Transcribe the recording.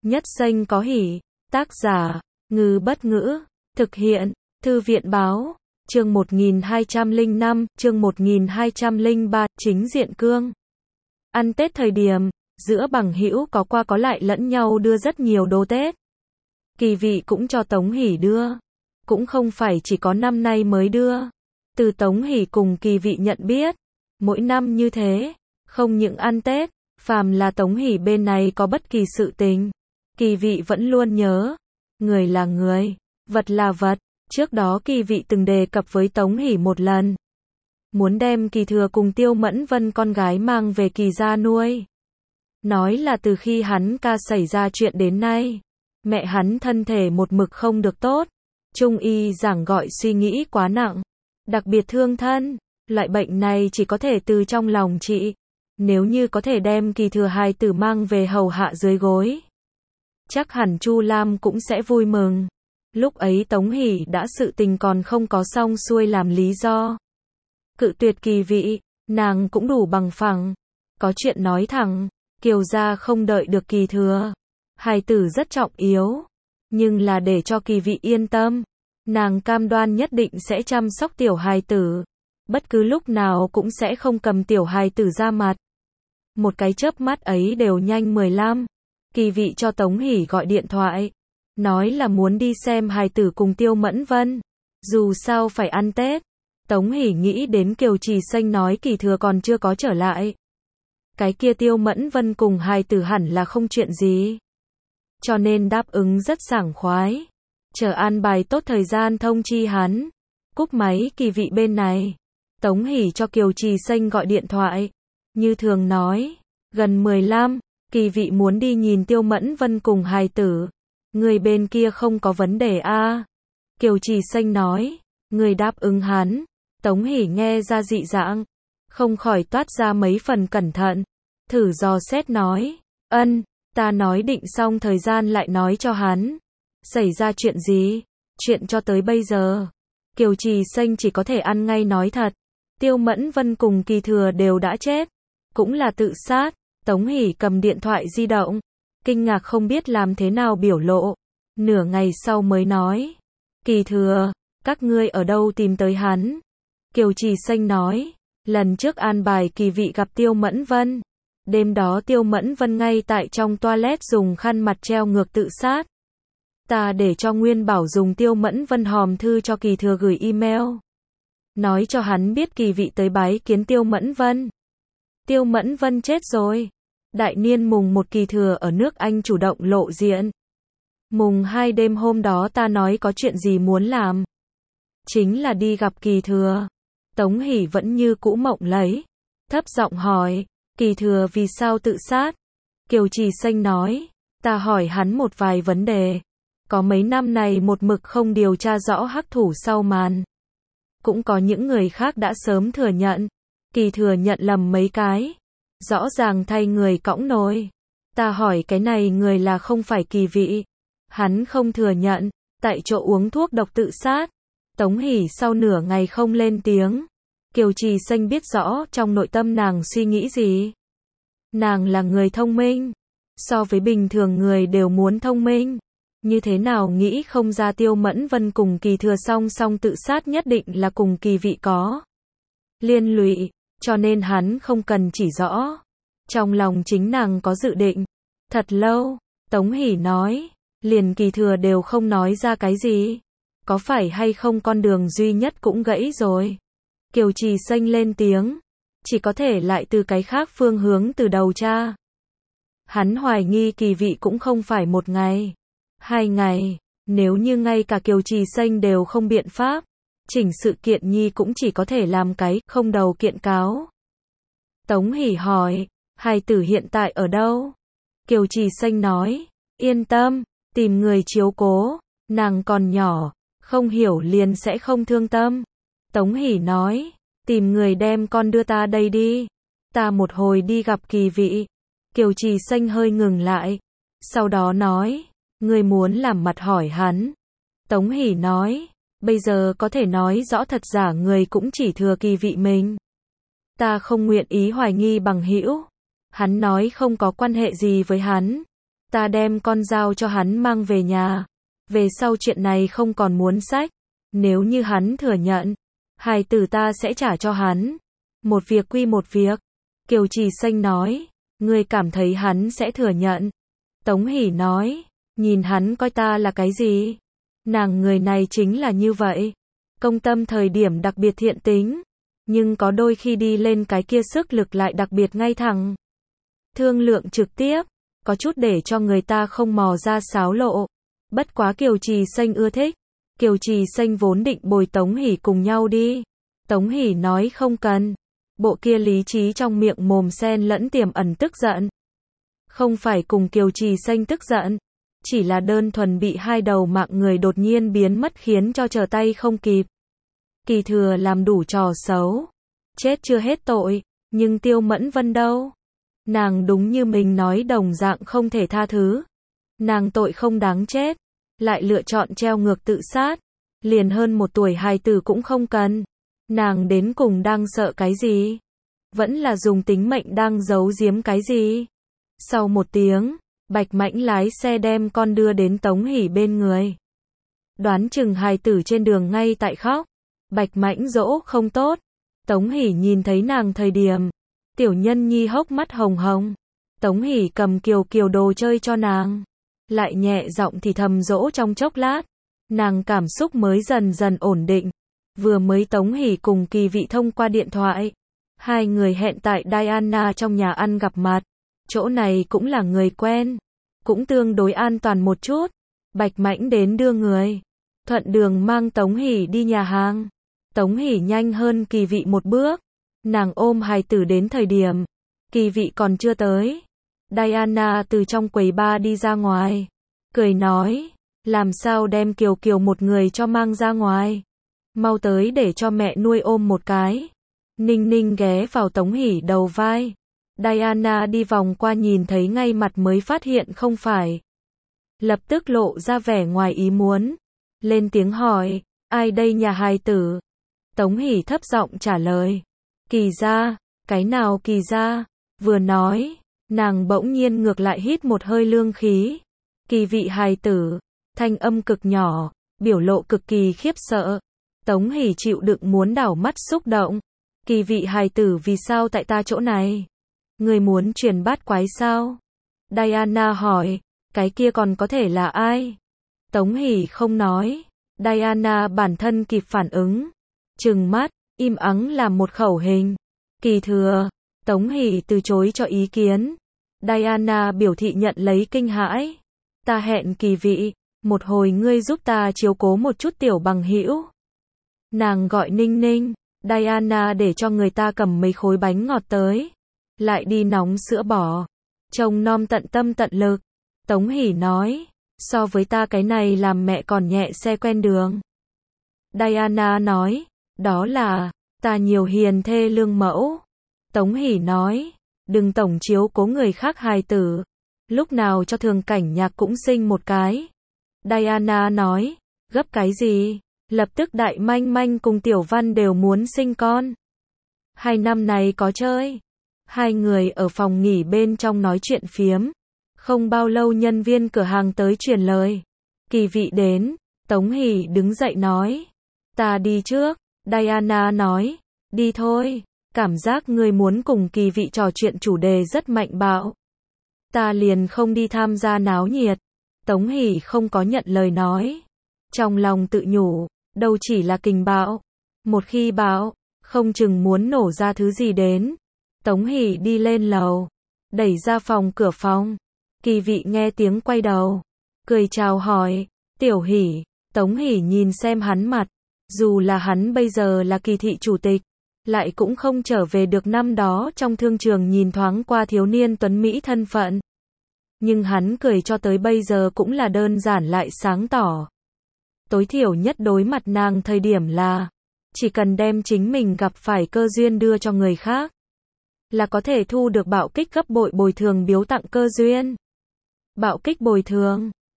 Nhất Xanh có hỉ. Tác giả, Ngư Bất Ngữ. Thực hiện, Thư viện Báo. Chương 1205, chương 1203, chính diện cương. Ăn Tết thời điểm, giữa bằng hữu có qua có lại lẫn nhau đưa rất nhiều đồ Tết. Kỳ Vị cũng cho Tống Hỷ đưa. Cũng không phải chỉ có năm nay mới đưa. Từ Tống Hỷ cùng Kỳ Vị nhận biết, mỗi năm như thế, không những ăn Tết, phàm là Tống Hỷ bên này có bất kỳ sự tình, Kỳ Vị vẫn luôn nhớ. Người là người, vật là vật. Trước đó Kỳ Vị từng đề cập với Tống Hỷ một lần, muốn đem Kỳ Thừa cùng Tiêu Mẫn Vân con gái mang về Kỳ gia nuôi. Nói là từ khi hắn ca xảy ra chuyện đến nay, mẹ hắn thân thể một mực không được tốt. Trung y giảng gọi suy nghĩ quá nặng, đặc biệt thương thân. Loại bệnh này chỉ có thể từ trong lòng trị. Nếu như có thể đem Kỳ Thừa hài tử mang về hầu hạ dưới gối, chắc hẳn Chu Lam cũng sẽ vui mừng. Lúc ấy Tống Hỷ đã sự tình còn không có xong xuôi làm lý do cự tuyệt Kỳ Vị, nàng cũng đủ bằng phẳng, có chuyện nói thẳng. Kiều gia không đợi được Kỳ Thừa, hài tử rất trọng yếu, nhưng là để cho Kỳ Vị yên tâm, nàng cam đoan nhất định sẽ chăm sóc tiểu hài tử, bất cứ lúc nào cũng sẽ không cầm tiểu hài tử ra mặt. Một cái chớp mắt ấy đều nhanh 15, Kỳ Vị cho Tống Hỷ gọi điện thoại, nói là muốn đi xem hài tử cùng Tiêu Mẫn Vân. Dù sao phải ăn Tết. Tống Hỷ nghĩ đến Kiều Trì Xanh nói Kỳ Thừa còn chưa có trở lại, cái kia Tiêu Mẫn Vân cùng hài tử hẳn là không chuyện gì, cho nên đáp ứng rất sảng khoái. Chờ an bài tốt thời gian thông chi hắn. Cúp máy Kỳ Vị bên này, Tống Hỷ cho Kiều Trì Xanh gọi điện thoại, như thường nói, gần 15, Kỳ Vị muốn đi nhìn Tiêu Mẫn Vân cùng hài tử. Người bên kia không có vấn đề a? Kiều Trì Xanh nói, người đáp ứng hắn. Tống Hỷ nghe ra dị dạng, không khỏi toát ra mấy phần cẩn thận, thử dò xét nói, ân, ta nói định xong thời gian lại nói cho hắn. Xảy ra chuyện gì? Chuyện cho tới bây giờ, Kiều Trì Xanh chỉ có thể ăn ngay nói thật. Tiêu Mẫn Vân cùng Kỳ Thừa đều đã chết, cũng là tự sát. Tống Hỷ cầm điện thoại di động, kinh ngạc không biết làm thế nào biểu lộ. Nửa ngày sau mới nói, Kỳ Thừa, các ngươi ở đâu tìm tới hắn? Kiều Trì Xanh nói, lần trước an bài Kỳ Vị gặp Tiêu Mẫn Vân. Đêm đó Tiêu Mẫn Vân ngay tại trong toilet dùng khăn mặt treo ngược tự sát. Ta để cho Nguyên Bảo dùng Tiêu Mẫn Vân hòm thư cho Kỳ Thừa gửi email, nói cho hắn biết Kỳ Vị tới bái kiến Tiêu Mẫn Vân. Tiêu Mẫn Vân chết rồi. Đại niên mùng 1 Kỳ Thừa ở nước Anh chủ động lộ diện. Mùng 2 đêm hôm đó ta nói có chuyện gì muốn làm, chính là đi gặp Kỳ Thừa. Tống Hỷ vẫn như cũ mộng lấy, thấp giọng hỏi, Kỳ Thừa vì sao tự sát? Kiều Trì Xanh nói, ta hỏi hắn một vài vấn đề. Có mấy năm này một mực không điều tra rõ hắc thủ sau màn. Cũng có những người khác đã sớm thừa nhận. Kỳ Thừa nhận lầm mấy cái, rõ ràng thay người cõng nồi. Ta hỏi cái này người là không phải Kỳ Vị. Hắn không thừa nhận, tại chỗ uống thuốc độc tự sát. Tống Hỷ sau nửa ngày không lên tiếng. Kiều Trì Xanh biết rõ trong nội tâm nàng suy nghĩ gì. Nàng là người thông minh, so với bình thường người đều muốn thông minh. Như thế nào nghĩ không ra Tiêu Mẫn Vân cùng Kỳ Thừa song song tự sát nhất định là cùng Kỳ Vị có liên lụy, cho nên hắn không cần chỉ rõ. Trong lòng chính nàng có dự định. Thật lâu, Tống Hỷ nói, liền Kỳ Thừa đều không nói ra cái gì. Có phải hay không con đường duy nhất cũng gãy rồi? Kiều Trì Xanh lên tiếng, chỉ có thể lại từ cái khác phương hướng từ đầu tra. Hắn hoài nghi Kỳ Vị cũng không phải một ngày, 2 ngày, nếu như ngay cả Kiều Trì Xanh đều không biện pháp, chỉnh sự kiện nhi cũng chỉ có thể làm cái không đầu kiện cáo. Tống Hỷ hỏi, hài tử hiện tại ở đâu? Kiều Trì Xanh nói, yên tâm, tìm người chiếu cố, nàng còn nhỏ, không hiểu liền sẽ không thương tâm. Tống Hỷ nói, tìm người đem con đưa ta đây đi, ta một hồi đi gặp Kỳ Vị. Kiều Trì Xanh hơi ngừng lại, sau đó nói, ngươi muốn làm mặt hỏi hắn. Tống Hỷ nói, bây giờ có thể nói rõ thật giả người cũng chỉ thừa Kỳ Vị mình. Ta không nguyện ý hoài nghi bằng hữu. Hắn nói không có quan hệ gì với hắn. Ta đem con dao cho hắn mang về nhà. Về sau chuyện này không còn muốn sách. Nếu như hắn thừa nhận, hài tử ta sẽ trả cho hắn. Một việc quy một việc. Kiều Trì Xanh nói, ngươi cảm thấy hắn sẽ thừa nhận. Tống Hỷ nói, nhìn hắn coi ta là cái gì? Nàng người này chính là như vậy. Công tâm thời điểm đặc biệt thiện tính, nhưng có đôi khi đi lên cái kia sức lực lại đặc biệt ngay thẳng. Thương lượng trực tiếp, có chút để cho người ta không mò ra xáo lộ. Bất quá Kiều Trì Xanh ưa thích. Kiều Trì Xanh vốn định bồi Tống Hỷ cùng nhau đi. Tống Hỷ nói không cần. Bộ kia lý trí trong miệng mồm xen lẫn tiềm ẩn tức giận. Không phải cùng Kiều Trì Xanh tức giận, chỉ là đơn thuần bị hai đầu mạng người đột nhiên biến mất khiến cho trở tay không kịp. Kỳ Thừa làm đủ trò xấu, chết chưa hết tội, nhưng Tiêu Mẫn Vân đâu? Nàng đúng như mình nói đồng dạng không thể tha thứ. Nàng tội không đáng chết, lại lựa chọn treo ngược tự sát, liền hơn 1 tuổi hài tử cũng không cần. Nàng đến cùng đang sợ cái gì? Vẫn là dùng tính mệnh đang giấu giếm cái gì? Sau 1 tiếng, Bạch Mãnh lái xe đem con đưa đến Tống Hỷ bên người. Đoán chừng hài tử trên đường ngay tại khóc. Bạch Mãnh dỗ không tốt. Tống Hỷ nhìn thấy nàng thời điểm, tiểu nhân nhi hốc mắt hồng hồng. Tống Hỷ cầm Kiều Kiều đồ chơi cho nàng, lại nhẹ giọng thì thầm dỗ trong chốc lát. Nàng cảm xúc mới dần dần ổn định. Vừa mới Tống Hỷ cùng Kỳ Vị thông qua điện thoại. Hai người hẹn tại Diana trong nhà ăn gặp mặt. Chỗ này cũng là người quen, cũng tương đối an toàn một chút. Bạch Mãnh đến đưa người, thuận đường mang Tống Hỷ đi nhà hàng. Tống Hỷ nhanh hơn Kỳ Vị 1 bước. Nàng ôm hài tử đến thời điểm Kỳ Vị còn chưa tới. Diana từ trong quầy bar đi ra ngoài, cười nói, làm sao đem Kiều Kiều một người cho mang ra ngoài. Mau tới để cho mẹ nuôi ôm một cái. Ninh Ninh ghé vào Tống Hỷ đầu vai. Diana đi vòng qua nhìn thấy ngay mặt mới phát hiện không phải. Lập tức lộ ra vẻ ngoài ý muốn. Lên tiếng hỏi, ai đây nhà hài tử? Tống Hỷ thấp giọng trả lời, Kỳ gia. Cái nào Kỳ gia? Vừa nói, nàng bỗng nhiên ngược lại hít một hơi lương khí. Kỳ Vị hài tử, thanh âm cực nhỏ, biểu lộ cực kỳ khiếp sợ. Tống Hỷ chịu đựng muốn đảo mắt xúc động. Kỳ Vị hài tử vì sao tại ta chỗ này? Người muốn truyền bát quái sao? Diana hỏi, cái kia còn có thể là ai? Tống Hỷ không nói. Diana bản thân kịp phản ứng, trừng mắt, im ắng làm một khẩu hình. Kỳ Thừa. Tống Hỷ từ chối cho ý kiến. Diana biểu thị nhận lấy kinh hãi. Ta hẹn Kỳ Vị, một hồi ngươi giúp ta chiếu cố một chút tiểu bằng hữu. Nàng gọi Ninh Ninh. Diana để cho người ta cầm mấy khối bánh ngọt tới, lại đi nóng sữa bò. Trông nom tận tâm tận lực. Tống Hỷ nói, so với ta cái này làm mẹ còn nhẹ xe quen đường. Diana nói, đó là, ta nhiều hiền thê lương mẫu. Tống Hỷ nói, đừng tổng chiếu cố người khác hài tử. Lúc nào cho Thường Cảnh Nhạc cũng sinh một cái. Diana nói, gấp cái gì? Lập tức Đại Manh Manh cùng Tiểu Văn đều muốn sinh con. 2 năm này có chơi. Hai người ở phòng nghỉ bên trong nói chuyện phiếm. Không bao lâu nhân viên cửa hàng tới truyền lời. Kỳ Vị đến. Tống Hỷ đứng dậy nói, ta đi trước. Diana nói, đi thôi. Cảm giác người muốn cùng Kỳ Vị trò chuyện chủ đề rất mạnh bạo. Ta liền không đi tham gia náo nhiệt. Tống Hỷ không có nhận lời nói. Trong lòng tự nhủ, đâu chỉ là kình bạo. Một khi bạo, không chừng muốn nổ ra thứ gì đến. Tống Hỷ đi lên lầu, đẩy ra cửa phòng. Kỳ Vị nghe tiếng quay đầu, cười chào hỏi, Tiểu Hỷ. Tống Hỷ nhìn xem hắn mặt, dù là hắn bây giờ là Kỳ thị chủ tịch, lại cũng không trở về được năm đó trong thương trường nhìn thoáng qua thiếu niên tuấn Mỹ thân phận. Nhưng hắn cười cho tới bây giờ cũng là đơn giản lại sáng tỏ. Tối thiểu nhất đối mặt nàng thời điểm là, chỉ cần đem chính mình gặp phải cơ duyên đưa cho người khác, là có thể thu được bạo kích gấp bội bồi thường biếu tặng cơ duyên. Bạo kích bồi thường,